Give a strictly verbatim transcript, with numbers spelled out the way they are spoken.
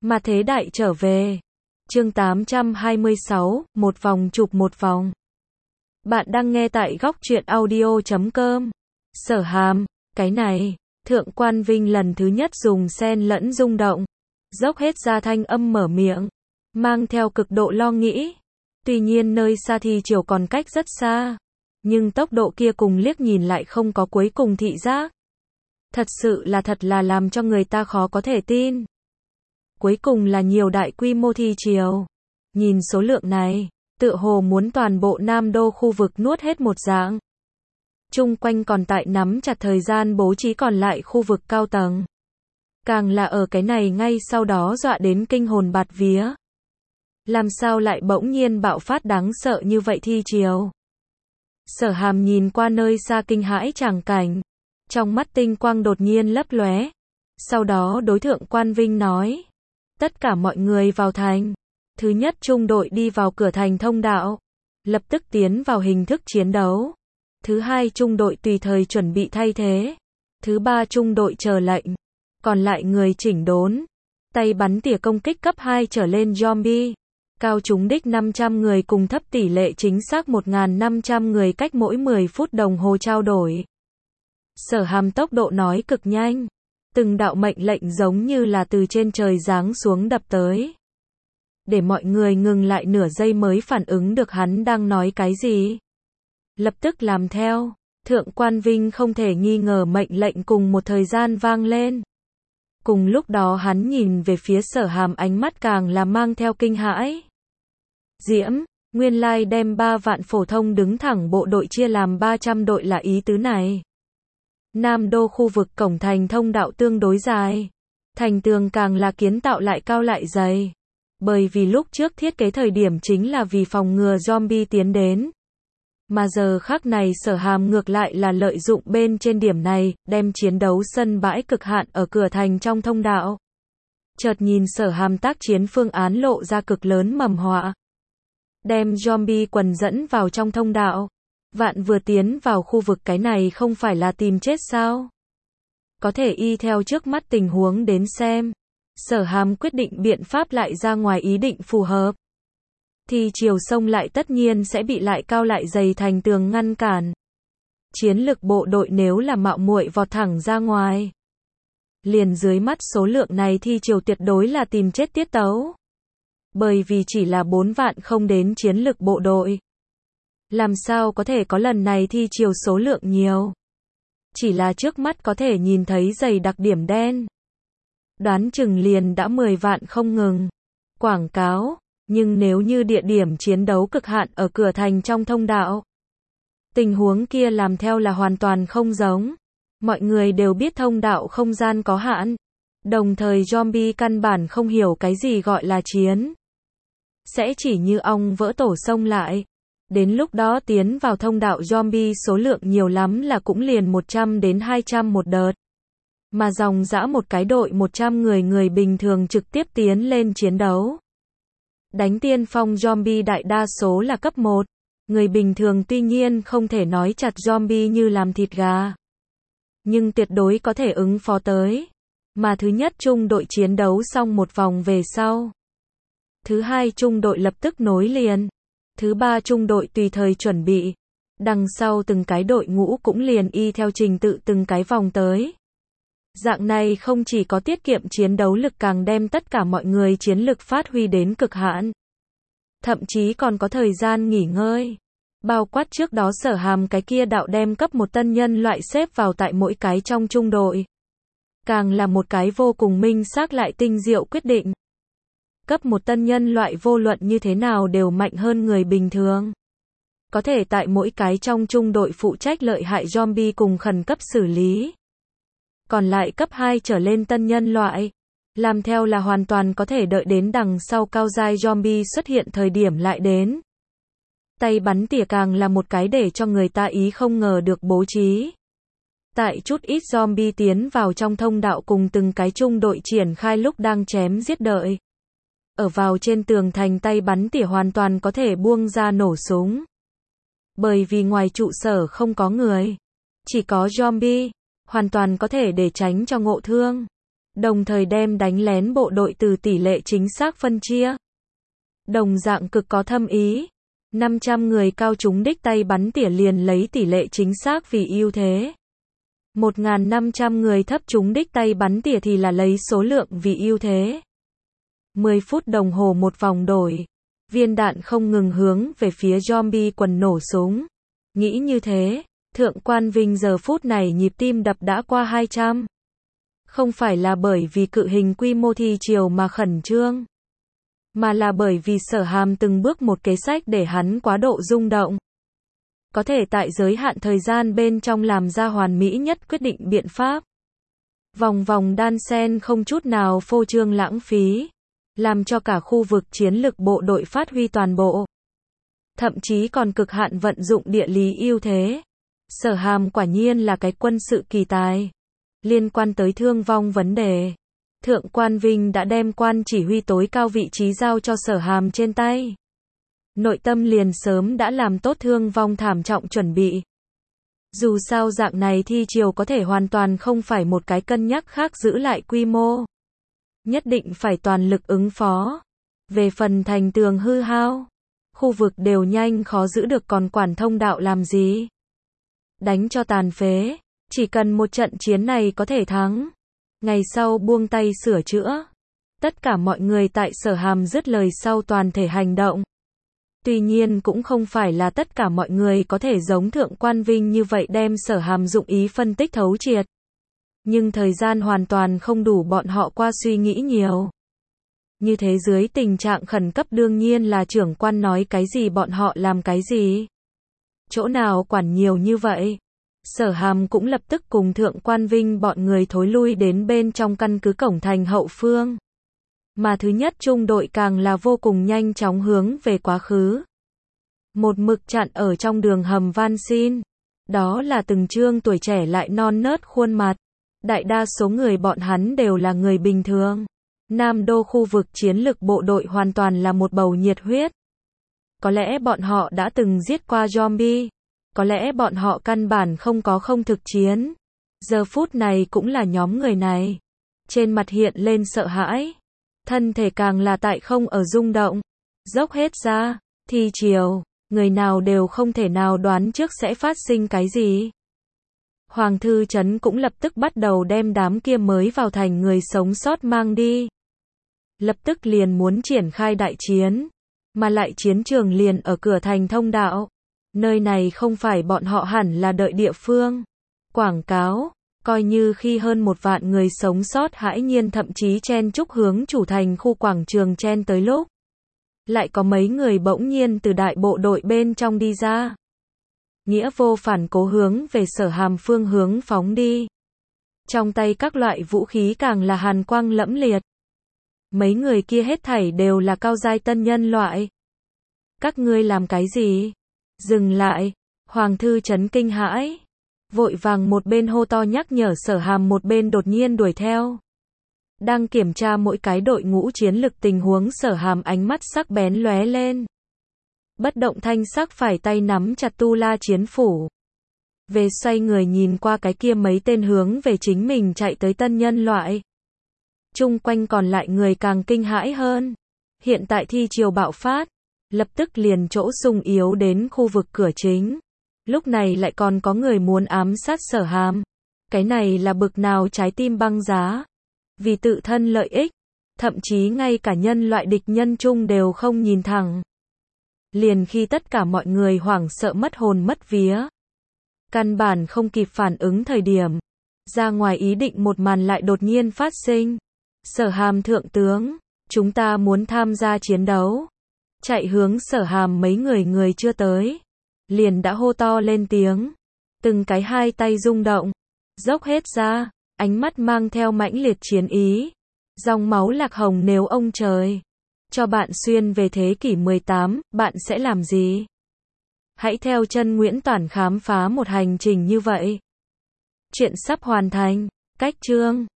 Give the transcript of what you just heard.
Mà thế đại trở về. Chương tám trăm hai mươi sáu, một vòng chụp một vòng. Bạn đang nghe tại góc truyện audio chấm com. Sở Hàm, cái này, Thượng Quan Vinh lần thứ nhất dùng xen lẫn rung động, dốc hết ra thanh âm mở miệng, mang theo cực độ lo nghĩ. Tuy nhiên nơi xa thi chiều còn cách rất xa, nhưng tốc độ kia cùng liếc nhìn lại không có cuối cùng thị giác. Thật sự là thật là làm cho người ta khó có thể tin. Cuối cùng là nhiều đại quy mô thi chiều. Nhìn số lượng này, tựa hồ muốn toàn bộ Nam Đô khu vực nuốt hết một dạng. Chung quanh còn tại nắm chặt thời gian bố trí còn lại khu vực cao tầng. Càng là ở cái này ngay sau đó dọa đến kinh hồn bạt vía. Làm sao lại bỗng nhiên bạo phát đáng sợ như vậy thi chiều? Sở Hàm nhìn qua nơi xa kinh hãi tràng cảnh, trong mắt tinh quang đột nhiên lấp lóe. Sau đó đối Thượng Quan Vinh nói, tất cả mọi người vào thành. Thứ nhất trung đội đi vào cửa thành thông đạo, lập tức tiến vào hình thức chiến đấu. Thứ hai trung đội tùy thời chuẩn bị thay thế. Thứ ba trung đội chờ lệnh. Còn lại người chỉnh đốn. Tay bắn tỉa công kích cấp hai trở lên zombie. Cao trúng đích năm trăm người cùng thấp tỷ lệ chính xác một nghìn năm trăm người cách mỗi mười phút đồng hồ trao đổi. Sở Hàm tốc độ nói cực nhanh. Từng đạo mệnh lệnh giống như là từ trên trời giáng xuống đập tới. Để mọi người ngừng lại nửa giây mới phản ứng được hắn đang nói cái gì. Lập tức làm theo. Thượng Quan Vinh không thể nghi ngờ mệnh lệnh cùng một thời gian vang lên. Cùng lúc đó hắn nhìn về phía Sở Hàm, ánh mắt càng là mang theo kinh hãi. Diễm, nguyên lai đem ba vạn phổ thông đứng thẳng bộ đội chia làm ba trăm đội là ý tứ này. Nam Đô khu vực cổng thành thông đạo tương đối dài. Thành tường càng là kiến tạo lại cao lại dày. Bởi vì lúc trước thiết kế thời điểm chính là vì phòng ngừa zombie tiến đến. Mà giờ khắc này Sở Hàm ngược lại là lợi dụng bên trên điểm này, đem chiến đấu sân bãi cực hạn ở cửa thành trong thông đạo. Chợt nhìn Sở Hàm tác chiến phương án lộ ra cực lớn mầm họa. Đem zombie quần dẫn vào trong thông đạo. Vạn vừa tiến vào khu vực cái này không phải là tìm chết sao? Có thể y theo trước mắt tình huống đến xem. Sở Hàm quyết định biện pháp lại ra ngoài ý định phù hợp. Thì chiều sông lại tất nhiên sẽ bị lại cao lại dày thành tường ngăn cản. Chiến lực bộ đội nếu là mạo muội vọt thẳng ra ngoài. Liền dưới mắt số lượng này thì chiều tuyệt đối là tìm chết tiết tấu. Bởi vì chỉ là bốn vạn không đến chiến lực bộ đội. Làm sao có thể có lần này thi chiều số lượng nhiều. Chỉ là trước mắt có thể nhìn thấy dày đặc điểm đen. Đoán chừng liền đã mười vạn không ngừng. Quảng cáo, nhưng nếu như địa điểm chiến đấu cực hạn ở cửa thành trong thông đạo. Tình huống kia làm theo là hoàn toàn không giống. Mọi người đều biết thông đạo không gian có hạn. Đồng thời zombie căn bản không hiểu cái gì gọi là chiến. Sẽ chỉ như ong vỡ tổ xông lại. Đến lúc đó tiến vào thông đạo zombie số lượng nhiều lắm là cũng liền một trăm đến hai trăm một đợt. Mà dòng dã một cái đội một trăm người người bình thường trực tiếp tiến lên chiến đấu. Đánh tiên phong zombie đại đa số là cấp một. Người bình thường tuy nhiên không thể nói chặt zombie như làm thịt gà. Nhưng tuyệt đối có thể ứng phó tới. Mà thứ nhất trung đội chiến đấu xong một vòng về sau. Thứ hai trung đội lập tức nối liền. Thứ ba trung đội tùy thời chuẩn bị. Đằng sau từng cái đội ngũ cũng liền y theo trình tự từng cái vòng tới. Dạng này không chỉ có tiết kiệm chiến đấu lực càng đem tất cả mọi người chiến lực phát huy đến cực hạn. Thậm chí còn có thời gian nghỉ ngơi. Bao quát trước đó Sở Hàm cái kia đạo đem cấp một tân nhân loại xếp vào tại mỗi cái trong trung đội. Càng là một cái vô cùng minh xác lại tinh diệu quyết định. Cấp một tân nhân loại vô luận như thế nào đều mạnh hơn người bình thường. Có thể tại mỗi cái trong trung đội phụ trách lợi hại zombie cùng khẩn cấp xử lý. Còn lại cấp hai trở lên tân nhân loại. Làm theo là hoàn toàn có thể đợi đến đằng sau cao giai zombie xuất hiện thời điểm lại đến. Tay bắn tỉa càng là một cái để cho người ta ý không ngờ được bố trí. Tại chút ít zombie tiến vào trong thông đạo cùng từng cái trung đội triển khai lúc đang chém giết đợi. Ở vào trên tường thành tay bắn tỉa hoàn toàn có thể buông ra nổ súng. Bởi vì ngoài trụ sở không có người. Chỉ có zombie. Hoàn toàn có thể để tránh cho ngộ thương. đồng thời đem đánh lén bộ đội từ tỷ lệ chính xác phân chia. Đồng dạng cực có thâm ý. năm trăm người cao trúng đích tay bắn tỉa liền lấy tỷ lệ chính xác vì ưu thế. một nghìn năm trăm người thấp trúng đích tay bắn tỉa thì là lấy số lượng vì ưu thế. mười phút đồng hồ một vòng đổi. Viên đạn không ngừng hướng về phía zombie quần nổ súng. Nghĩ như thế, Thượng quan Vinh giờ phút này nhịp tim đập đã qua hai trăm. Không phải là bởi vì cự hình quy mô thi chiều mà khẩn trương, mà là bởi vì Sở Hàm từng bước một kế sách để hắn quá độ rung động. Có thể tại giới hạn thời gian bên trong làm ra hoàn mỹ nhất quyết định biện pháp. Vòng vòng đan xen không chút nào phô trương lãng phí, làm cho cả khu vực chiến lực bộ đội phát huy toàn bộ. Thậm chí còn cực hạn vận dụng địa lý ưu thế. Sở Hàm quả nhiên là cái quân sự kỳ tài. Liên quan tới thương vong vấn đề, Thượng quan Vinh đã đem quan chỉ huy tối cao vị trí giao cho Sở Hàm trên tay. Nội tâm liền sớm đã làm tốt thương vong thảm trọng chuẩn bị. Dù sao dạng này thi chiều có thể hoàn toàn không phải một cái cân nhắc khác giữ lại quy mô. Nhất định phải toàn lực ứng phó. Về phần thành tường hư hao, khu vực đều nhanh khó giữ được còn quản thông đạo làm gì. Đánh cho tàn phế, chỉ cần một trận chiến này có thể thắng. Ngày sau buông tay sửa chữa. Tất cả mọi người tại Sở Hàm dứt lời sau toàn thể hành động. Tuy nhiên cũng không phải là tất cả mọi người có thể giống Thượng quan Vinh như vậy đem Sở Hàm dụng ý phân tích thấu triệt. Nhưng thời gian hoàn toàn không đủ bọn họ qua suy nghĩ nhiều. Như thế dưới tình trạng khẩn cấp đương nhiên là trưởng quan nói cái gì bọn họ làm cái gì. Chỗ nào quản nhiều như vậy. Sở Hàm cũng lập tức cùng Thượng quan Vinh bọn người thối lui đến bên trong căn cứ cổng thành hậu phương. Mà thứ nhất trung đội càng là vô cùng nhanh chóng hướng về quá khứ. Một mực chặn ở trong đường hầm van xin. Đó là từng trương tuổi trẻ lại non nớt khuôn mặt. Đại đa số người bọn hắn đều là người bình thường. Nam đô khu vực chiến lực bộ đội hoàn toàn là một bầu nhiệt huyết. Có lẽ bọn họ đã từng giết qua zombie. Có lẽ bọn họ căn bản không có không thực chiến. Giờ phút này cũng là nhóm người này. Trên mặt hiện lên sợ hãi. Thân thể càng là tại không ở rung động. Dốc hết ra. Thi chiều. Người nào đều không thể nào đoán trước sẽ phát sinh cái gì. Hoàng Thư Trấn cũng lập tức bắt đầu đem đám kia mới vào thành người sống sót mang đi. Lập tức liền muốn triển khai đại chiến. Mà lại chiến trường liền ở cửa thành thông đạo. Nơi này không phải bọn họ hẳn là đợi địa phương. Quảng cáo, coi như khi hơn một vạn người sống sót hãi nhiên thậm chí chen chúc hướng chủ thành khu quảng trường chen tới lúc. Lại có mấy người bỗng nhiên từ đại bộ đội bên trong đi ra. Nghĩa vô phản cố hướng về Sở Hàm phương hướng phóng đi. Trong tay các loại vũ khí càng là hàn quang lẫm liệt. Mấy người kia hết thảy đều là cao giai tân nhân loại. Các ngươi làm cái gì? Dừng lại. Hoàng Thư Trấn kinh hãi. Vội vàng một bên hô to nhắc nhở Sở Hàm một bên đột nhiên đuổi theo. Đang kiểm tra mỗi cái đội ngũ chiến lực tình huống Sở Hàm ánh mắt sắc bén lóe lên. Bất động thanh sắc phải tay nắm chặt tu la chiến phủ. Về xoay người nhìn qua cái kia mấy tên hướng về chính mình chạy tới tân nhân loại. Chung quanh còn lại người càng kinh hãi hơn. Hiện tại thi chiều bạo phát. Lập tức liền chỗ sung yếu đến khu vực cửa chính. Lúc này lại còn có người muốn ám sát Sở Hàm. Cái này là bực nào trái tim băng giá. Vì tự thân lợi ích. Thậm chí ngay cả nhân loại địch nhân chung đều không nhìn thẳng. Liền khi tất cả mọi người hoảng sợ mất hồn mất vía. Căn bản không kịp phản ứng thời điểm. Ra ngoài ý định một màn lại đột nhiên phát sinh. Sở Hàm thượng tướng. Chúng ta muốn tham gia chiến đấu. Chạy hướng Sở Hàm mấy người người chưa tới. Liền đã hô to lên tiếng. Từng cái hai tay rung động. Dốc hết ra. Ánh mắt mang theo mãnh liệt chiến ý. Dòng máu lạc hồng nếu ông trời. Cho bạn xuyên về thế kỷ mười tám, bạn sẽ làm gì? Hãy theo chân Nguyễn Toản khám phá một hành trình như vậy. Chuyện sắp hoàn thành. Cách chương